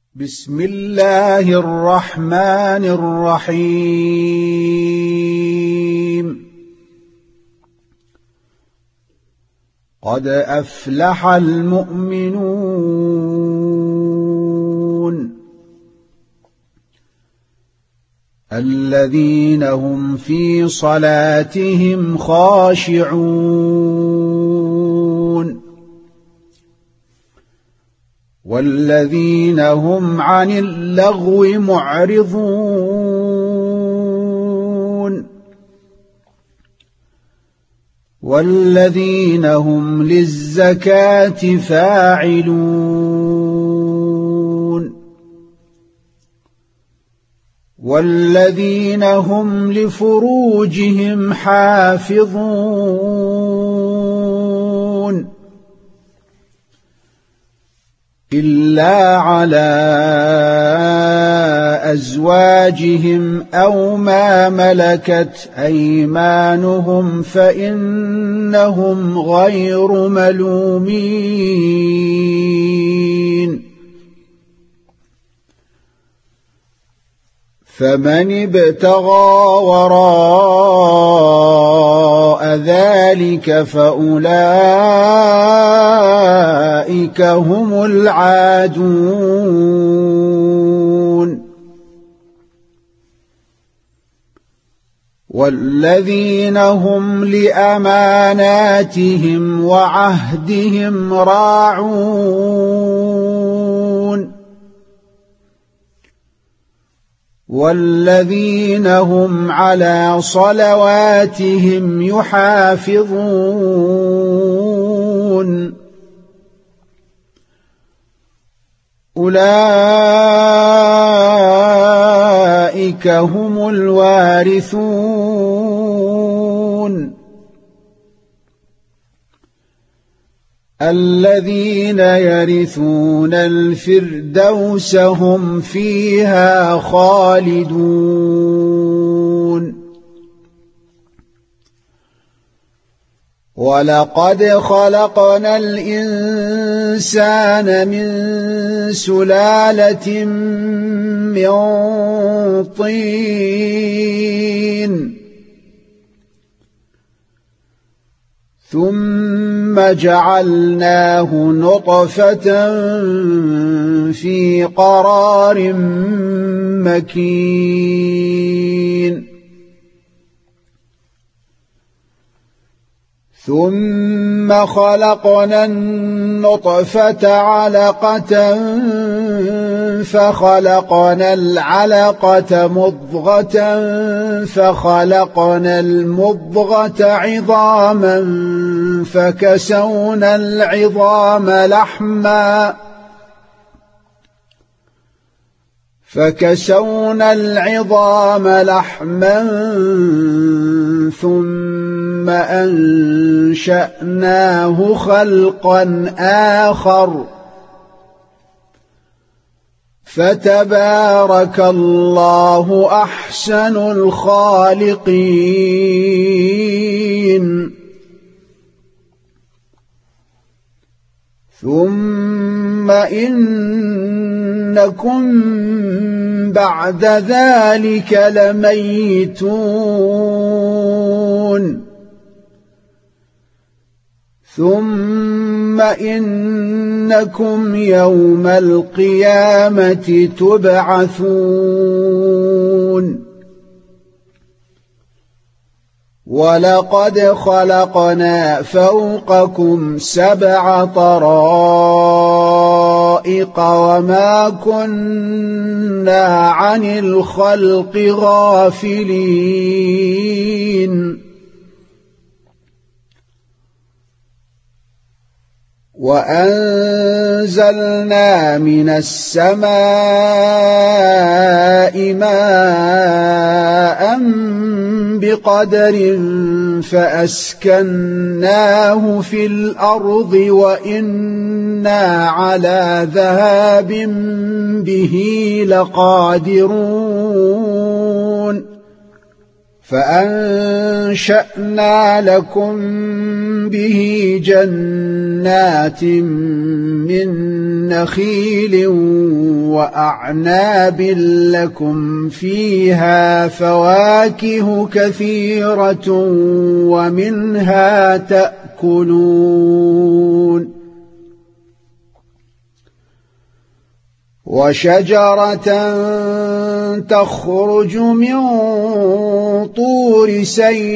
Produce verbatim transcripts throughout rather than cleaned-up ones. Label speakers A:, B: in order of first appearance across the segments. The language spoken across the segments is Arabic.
A: بسم الله الرحمن الرحيم قد أفلح المؤمنون الذين هم في صلاتهم خاشعون والذين هم عن اللغو معرضون والذين هم للزكاة فاعلون والذين هم لفروجهم حافظون إلا على أزواجهم أو ما ملكت أيمانهم فإنهم غير ملومين فمن ابتغى وراء ذلك فأولئك هم العادون والذين هم لأماناتهم وعهدهم راعون والذين هم على صلواتهم يحافظون أولئك هم الوارثون الذين يرثون الفردوس هم فيها خالدون ولقد خلقنا الإنسان من سلالة من طين ثم جعلناه نطفة في قرار مكين ثم خلقنا النطفة علقة فخلقنا العلقة مضغة فخلقنا المضغة عظاما فكسونا العظام لحما فكسونا العظام لحما ثم أنشأناه خلقا آخر فتبارك الله أحسن الخالقين ثم إنكم بعد ذلك لميتون ثم إنكم يوم القيامة تبعثون ولقد خلقنا فوقكم سبع طرائق وما كنا عن الخلق غافلين وأنزلنا من السماء ماء بقدر فأسكناه في الأرض وإنا على ذهاب به لقادرون فأنشأنا لكم به جنات من نخيل وأعناب لكم فيها فواكه كثيرة ومنها تأكلون وشجرة تخرج من طور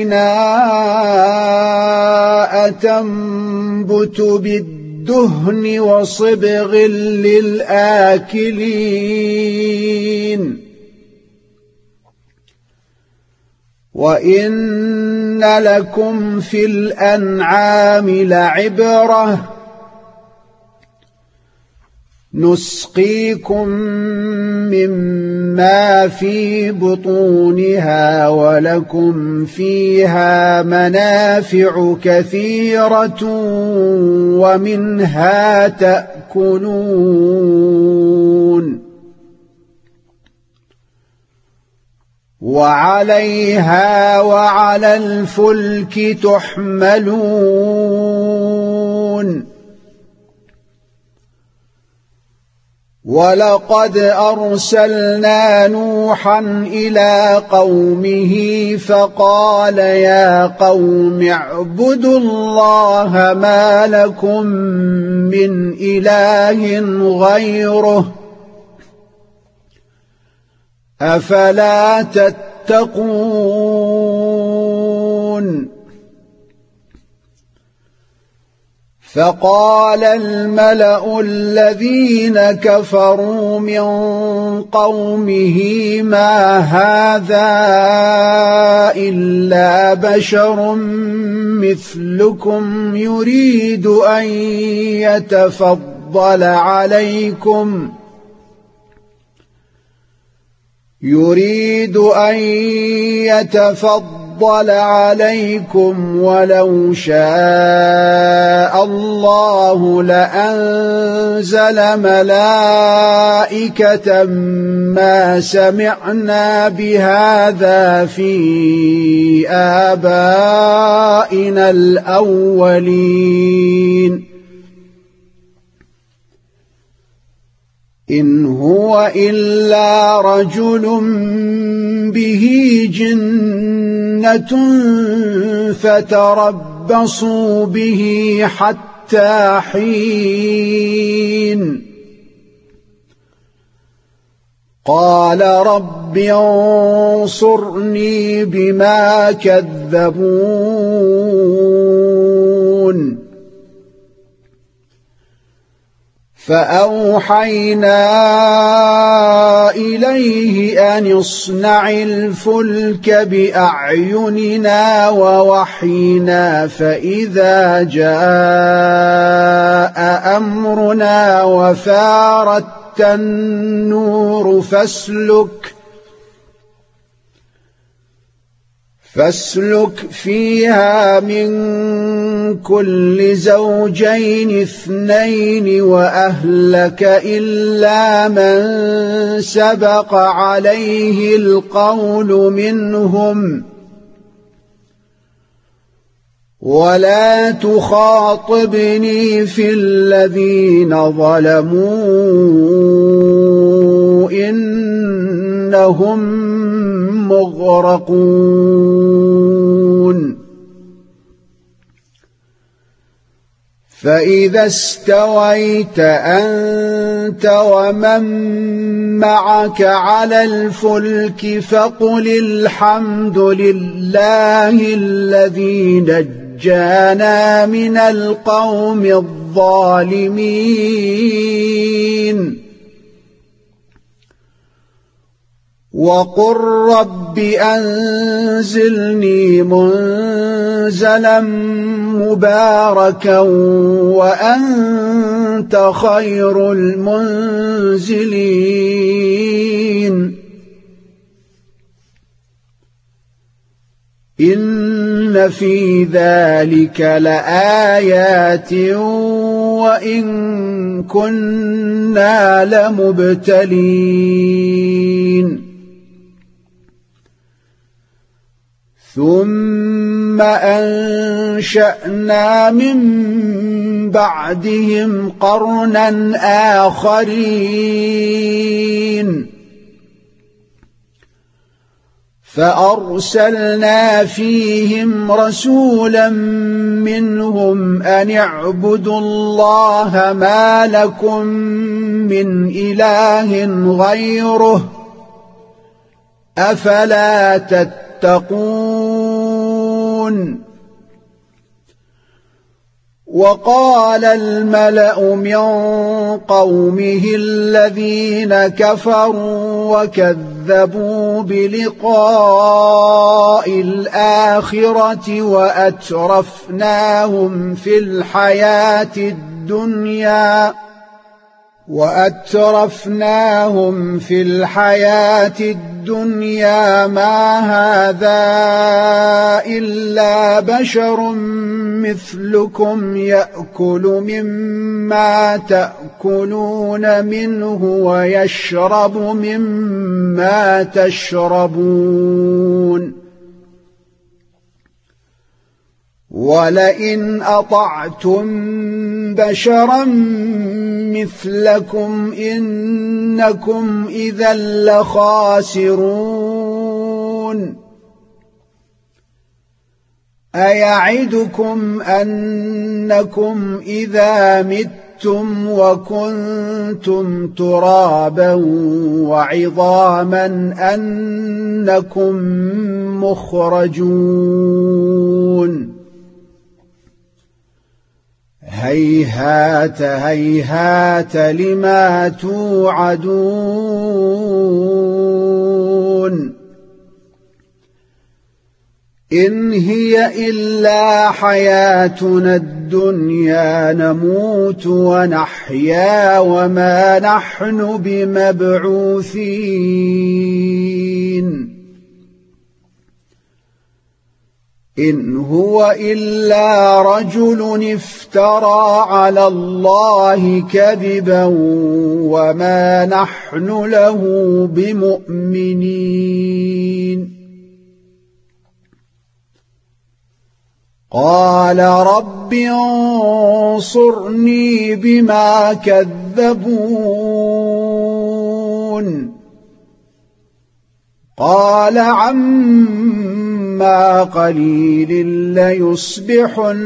A: سيناء تنبت بالدهن وصبغ للآكلين وإن لكم في الأنعام لعبرة نسقيكم مما في بطونها ولكم فيها منافع كثيرة ومنها تأكلون وعليها وعلى الفلك تحملون ولقد أرسلنا نوحا إلى قومه فقال يا قوم اعبدوا الله ما لكم من إله غيره أفلا تتقون فقال الملأ الذين كفروا من قومه ما هذا إلا بشر مثلكم يريد أن يتفضل عليكم يريد أن يتفضل عليكم ولو شاء الله لأنزل ملائكة ما سمعنا بهذا في آبائنا الأولين إن هو إلا رجل به جنة فتربصوا به حتى حين قال رب انصرني بما كذبون فأوحينا إليه أن اصنع الفلك بأعيننا ووحينا فإذا جاء أمرنا وفارت النور فاسلك فاسلك فيها من كل زوجين اثنين وأهلك إلا من سبق عليه القول منهم ولا تخاطبني في الذين ظلموا إنهم مغرقون فإذا استويت أنت ومن معك على الفلك فقل الحمد لله الذي نجانا من القوم الظالمين وقل رب أنزلني منزلا مباركا وأنت خير المنزلين إن في ذلك لآيات وإن كنا لمبتلين ثم أنشأنا من بعدهم قرنا آخرين فأرسلنا فيهم رسولا منهم أن اعبدوا الله ما لكم من إله غيره أفلا تتقون وقال الملأ من قومه الذين كفروا وكذبوا بلقاء الآخرة وأترفناهم في الحياة الدنيا وأترفناهم في الحياة الدنيا ما هذا إلا بشر مثلكم يأكل مما تأكلون منه ويشرب مما تشربون ولئن أطعتم بشرا مثلكم إنكم إذا لخاسرون أيعدكم أنكم إذا متم وكنتم ترابا وعظاما أنكم مخرجون هيهات هيهات لما توعدون إن هي إلا حياتنا الدنيا نموت ونحيا وما نحن بمبعوثين إن هو إلا رجل افترى على الله كذبا وما نحن له بمؤمنين قال رب انصرني بما كذبون قال عما قليل ليصبحن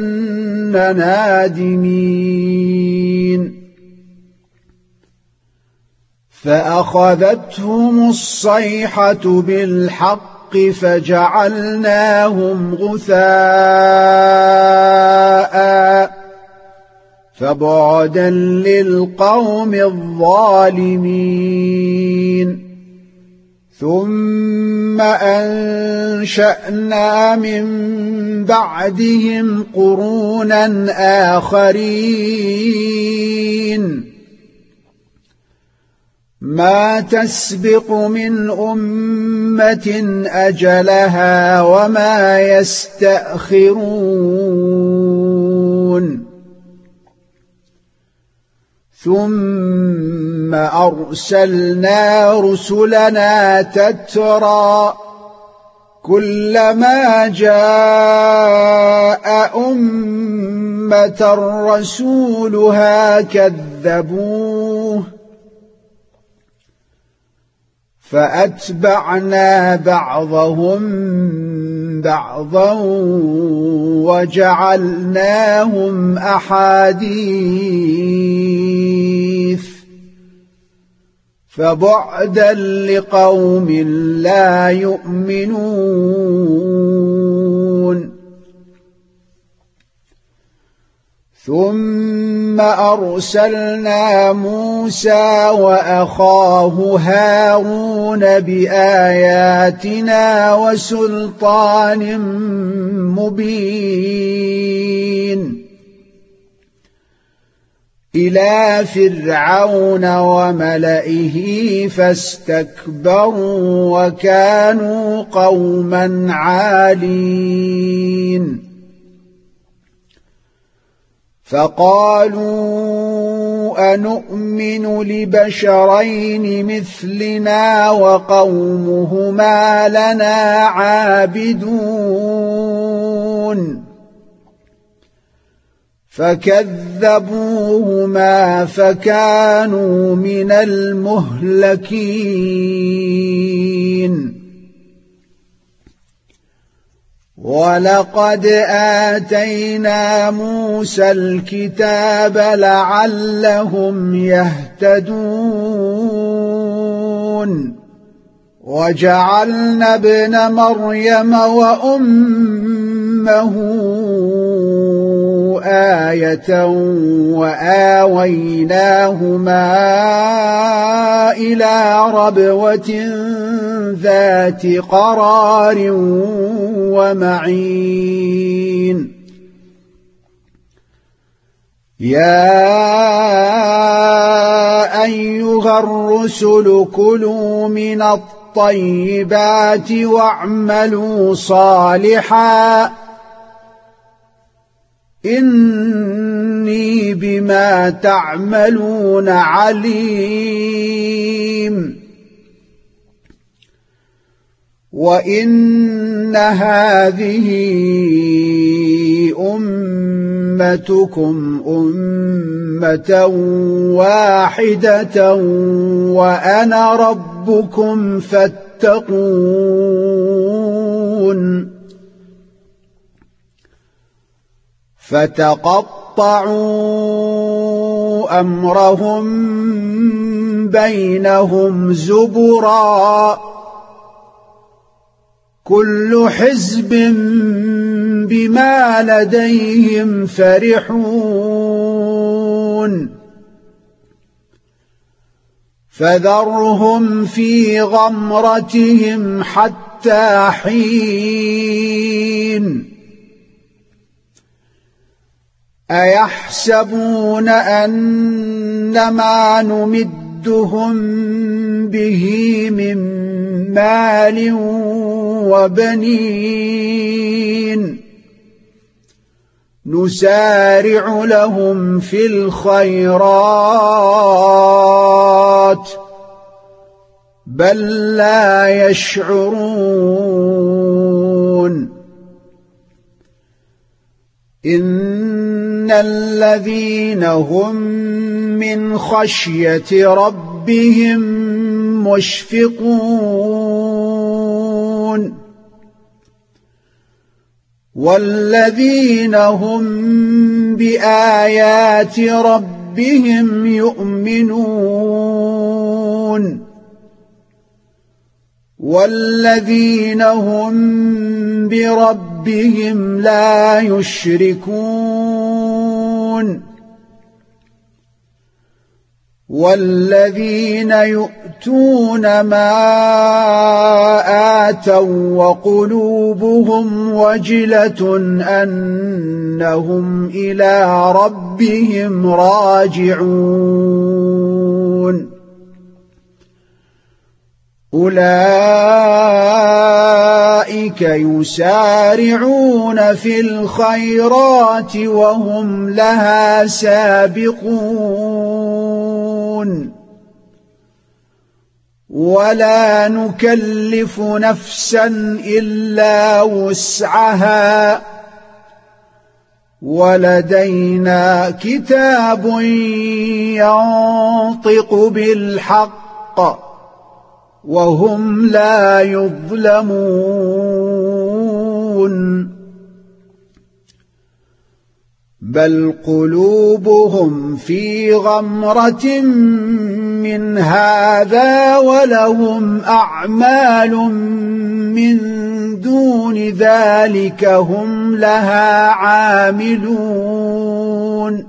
A: نادمين فأخذتهم الصيحة بالحق فجعلناهم غثاء فبعدا للقوم الظالمين ثم أنشأنا من بعدهم قرونا آخرين ما تسبق من أمة أجلها وما يستأخرون ثم أرسلنا رسلنا تترى كلما جاء أمة رسولها كذبوه فأتبعنا بعضهم بعضا وجعلناهم أحاديث فبعدا لقوم لا يؤمنون ثم أرسلنا موسى وأخاه هارون بآياتنا وسلطان مبين إلى فرعون وملئه فاستكبروا وكانوا قوما عالين فقالوا أنؤمن لبشرين مثلنا وقومهما لنا عابدون فكذبوهما فكانوا من المهلكين ولقد آتينا موسى الكتاب لعلهم يهتدون وجعلنا ابن مريم وأمه آية وآويناهما إلى ربوة ذات قرار ومعين يا أيها الرسل كلوا من الطيبات واعملوا صالحا إني بما تعملون عليم وإن هذه أمتكم أمة واحدة وأنا ربكم فاتقون فتقطعوا أمرهم بينهم زبرا كل حزب بما لديهم فرحون فذرهم في غمرتهم حتى حين أيحسبون أنما نمدهم به من مال وبنين نسارع لهم في الخيرات بل لا يشعرون إن الذين هم من خشية ربهم مشفقون والذين هم بآيات ربهم يؤمنون والذين هم بربهم لا يشركون والذين يؤتون ما آتوا وقلوبهم وجلة أنهم إلى ربهم راجعون أولئك يسارعون في الخيرات وهم لها سابقون ولا نكلف نفسا إلا وسعها ولدينا كتاب ينطق بالحق وهم لا يظلمون بل قلوبهم في غمرة من هذا ولهم أعمال من دون ذلك هم لها عاملون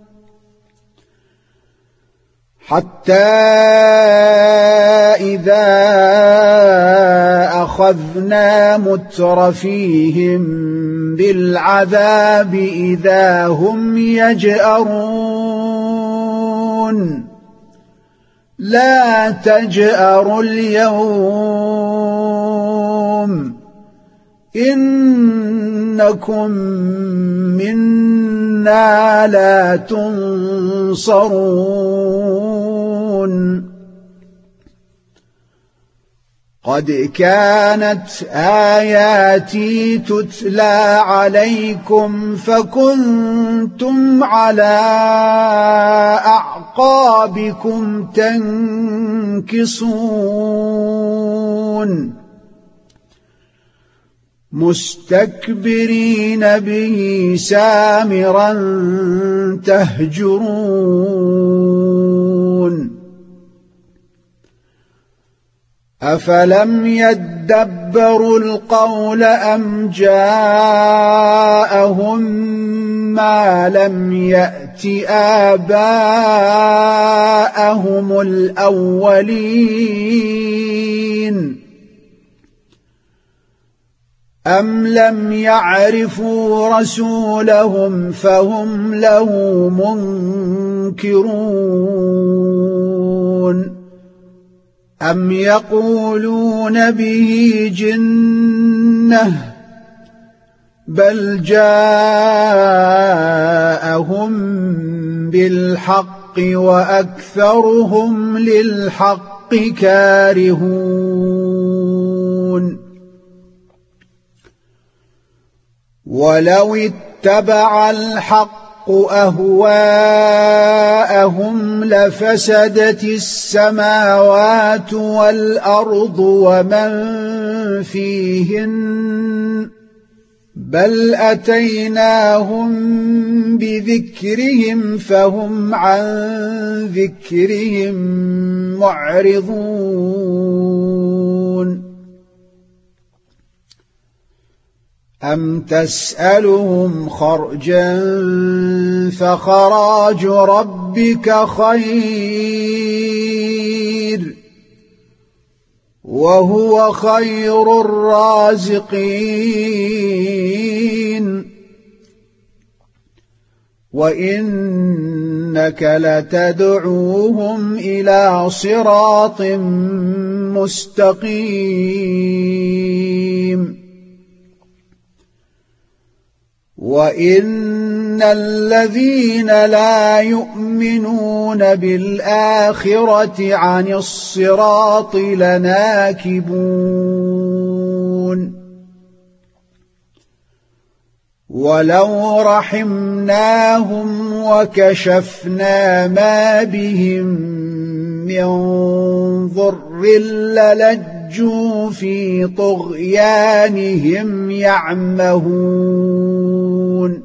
A: حتى إذا أخذنا مترفيهم بالعذاب إذا هم يجأرون لا تجأروا اليوم إنكم منا لا تنصرون قد كانت آياتي تتلى عليكم فكنتم على أعقابكم تنكصون مستكبرين به سامرا تهجرون أفلم يدبروا القول أم جاءهم ما لم يأت آباءهم الأولين أم لم يعرفوا رسولهم فهم له منكرون أم يقولون به جنة بل جاءهم بالحق وأكثرهم للحق كارهون ولو اتبع الحق أهواءهم لفسدت السماوات والأرض ومن فيهن بل أتيناهم بذكرهم فهم عن ذكرهم معرضون أم تسألهم خرجا فخراج ربك خير وهو خير الرازقين وإنك لتدعوهم إلى صراط مستقيم وإن الذين لا يؤمنون بالآخرة عن الصراط لناكبون ولو رحمناهم وكشفنا ما بهم من ضر للجوا في طغيانهم يعمهون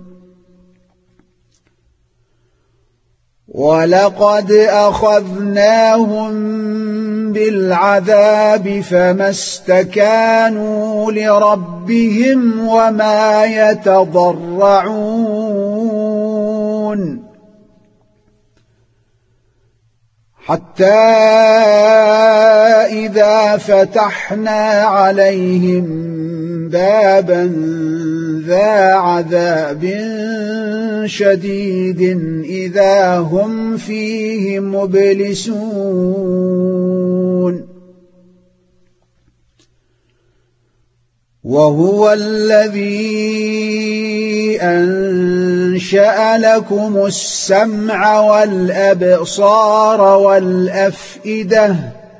A: ولقد أخذناهم بالعذاب فما استكانوا لربهم وما يتضرعون حتى إذا فتحنا عليهم بابا ذا عذاب شديد إذا هم فيه مبلسون وهو الذي أنشأ لكم السمع والأبصار والأفئدة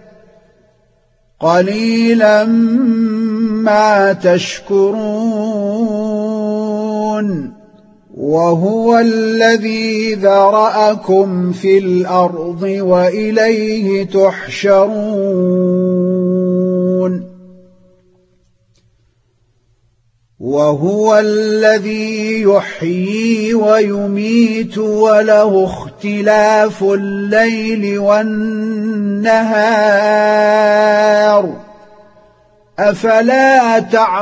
A: قليلا ما تشكرون وهو الذي ذرأكم في الأرض وإليه تحشرون وهو الذي يحيي ويميت وله اختلاف الليل والنهار أفلا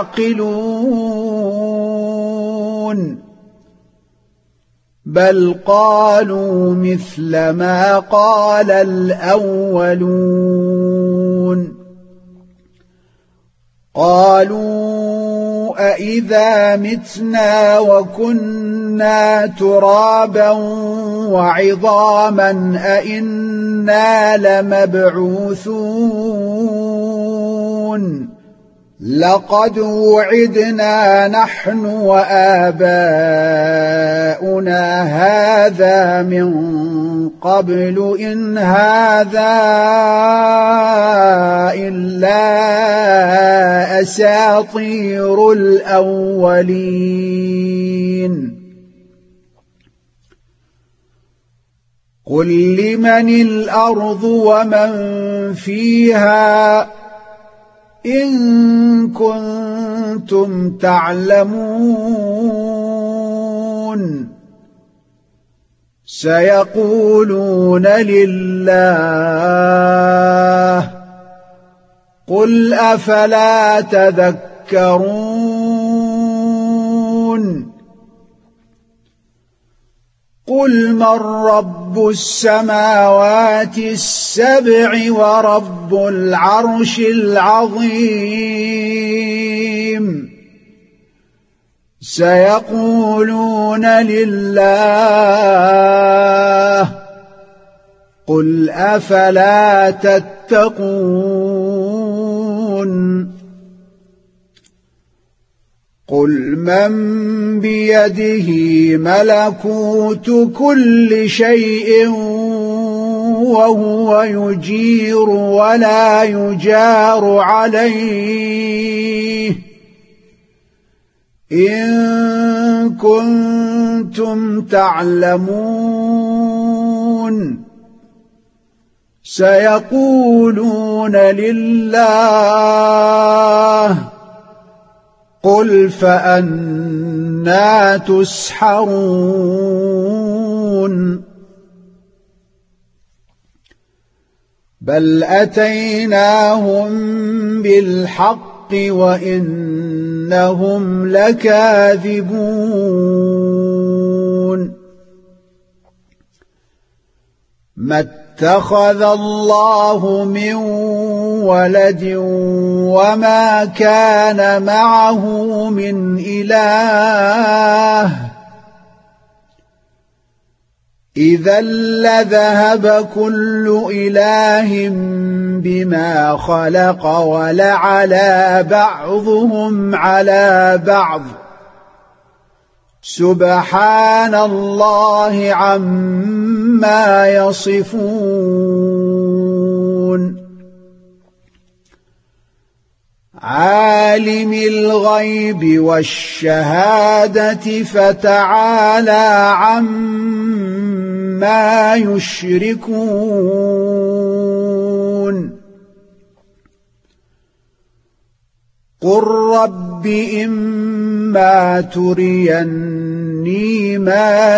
A: تعقلون بل قالوا مثل ما قال الأولون قالوا أإذا متنا وكنا ترابا وعظاما أإنا لمبعوثون لقد وعدنا نحن وآباؤنا هذا من قبل إن هذا إلا أساطير الأولين قل لمن الأرض ومن فيها إن كنتم تعلمون سيقولون لله قل أفلا تذكرون قل من رب السماوات السبع ورب العرش العظيم سيقولون لله قل أفلا تتقون قل من بيده ملكوت كل شيء وهو يجير ولا يجار عليه إن كنتم تعلمون سيقولون لله قل فأنى تسحرون بل أتيناهم بالحق وإنهم لكاذبون ما اتخذ الله من ولد وما كان معه من إله إذا لذهب كل إله بما خلق ولعلى بعضهم على بعض سبحان الله عما يصفون عالم الغيب والشهادة فتعالى عما يشركون قل رب إما تريني ما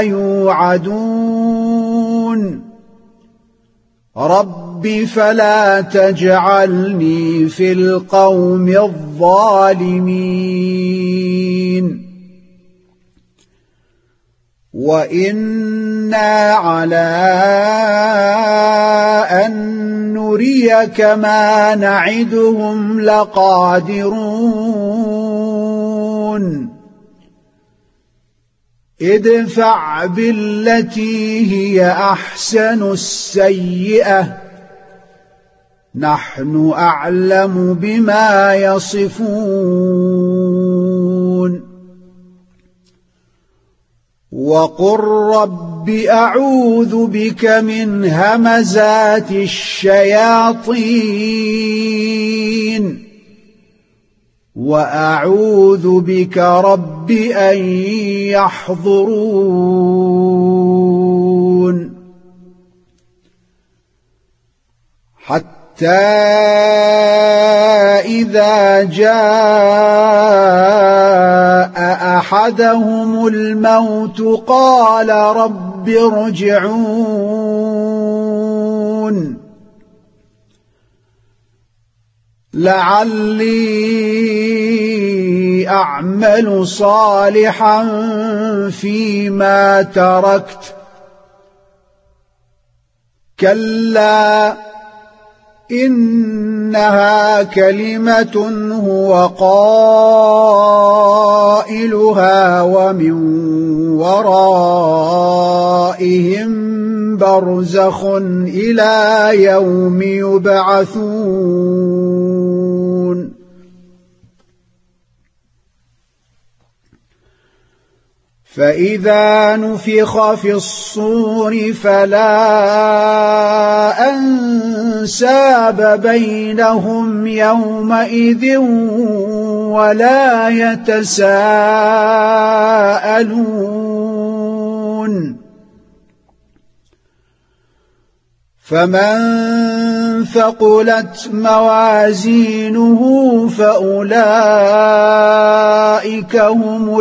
A: يوعدون رب فلا تجعلني في القوم الظالمين وإنا على أن نريك ما نعدهم لقادرون ادفع بالتي هي أحسن السيئة نحن أعلم بما يصفون وقل رب أعوذ بك من همزات الشياطين وأعوذ بك رب أن يحضرون حتى إذا جاء أحدهم الموت قال رب ارجعون لعلي أعمل صالحا فيما تركت كلا إنها كلمة هو قائلها ومن ورائهم برزخ إلى يوم يبعثون فإذا نفخ في الصور فلا أنساب بينهم يومئذ ولا يتساءلون فمن ثقلت موازينه فأولئك هم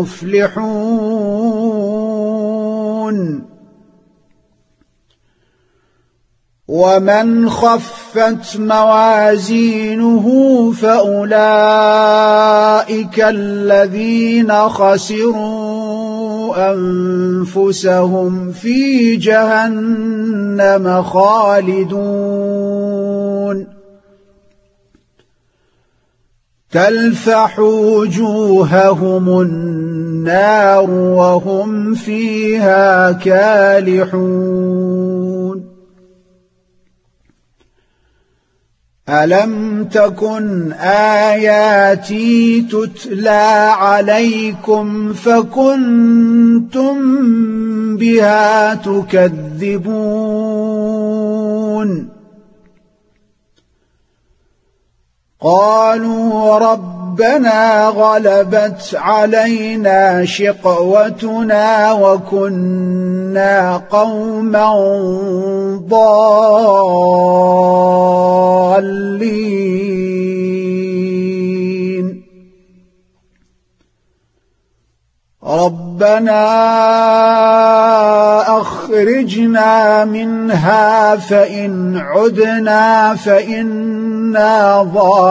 A: المفلحون ومن خفت موازينه فأولئك الذين خسروا أنفسهم في جهنم خالدون تلفح وجوههم النار وهم فيها كالحون ألم تكن آياتي تتلى عليكم فكنتم بها تكذبون قالوا ربنا غلبت علينا شقوتنا وكنا قوما ضالين ربنا أخرجنا منها فإن عدنا فإنا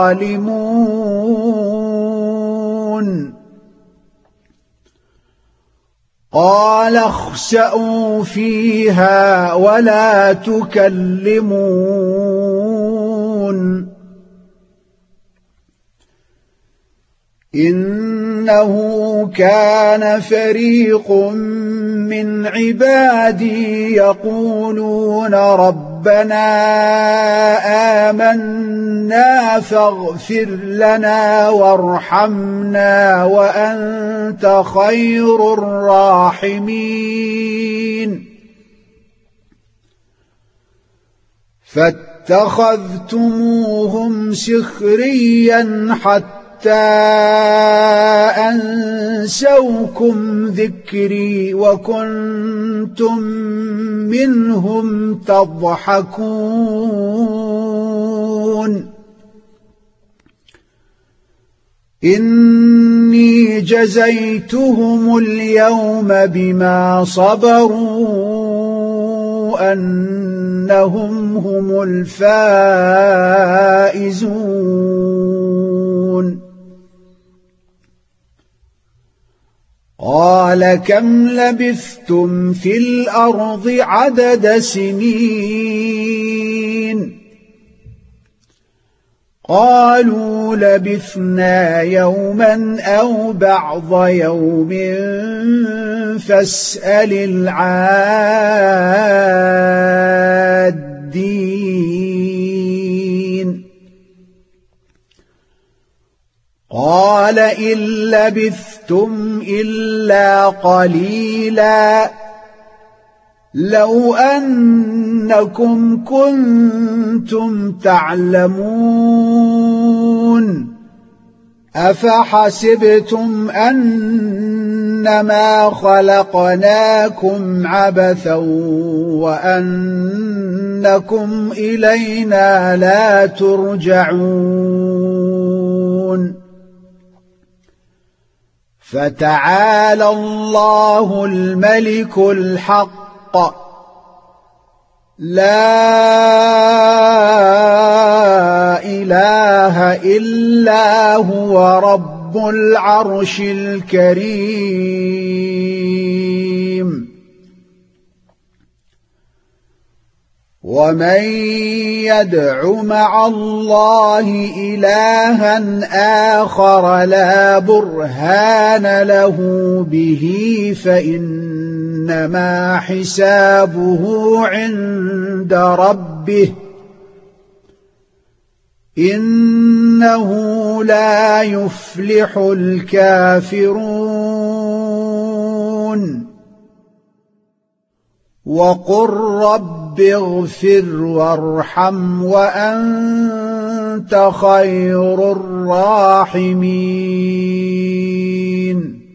A: ظالمون قال اخسئوا فيها ولا تكلمون إنه كان فريق من عبادي يقولون ربنا آمنا فاغفر لنا وارحمنا وأنت خير الراحمين فاتخذتموهم سخريا حتى أنسوكم ذكري وكنتم منهم تضحكون إني جزيتهم اليوم بما صبروا أنهم هم الفائزون قال كم لبثتم في الأرض عدد سنين قالوا لبثنا يوما أو بعض يوم فاسأل العادين قال إن لبثتم إلا قليلا لو أنكم كنتم تعلمون أفحسبتم أنما خلقناكم عبثا وأنكم إلينا لا ترجعون فتعالى الله الملك الحق لا إله إلا هو رب العرش الكريم ومن يدع مع الله إلها آخر لا برهان له به فإنما حسابه عند ربه إنه لا يفلح الكافرون وقل رب اغفر وارحم وأنت خير الراحمين.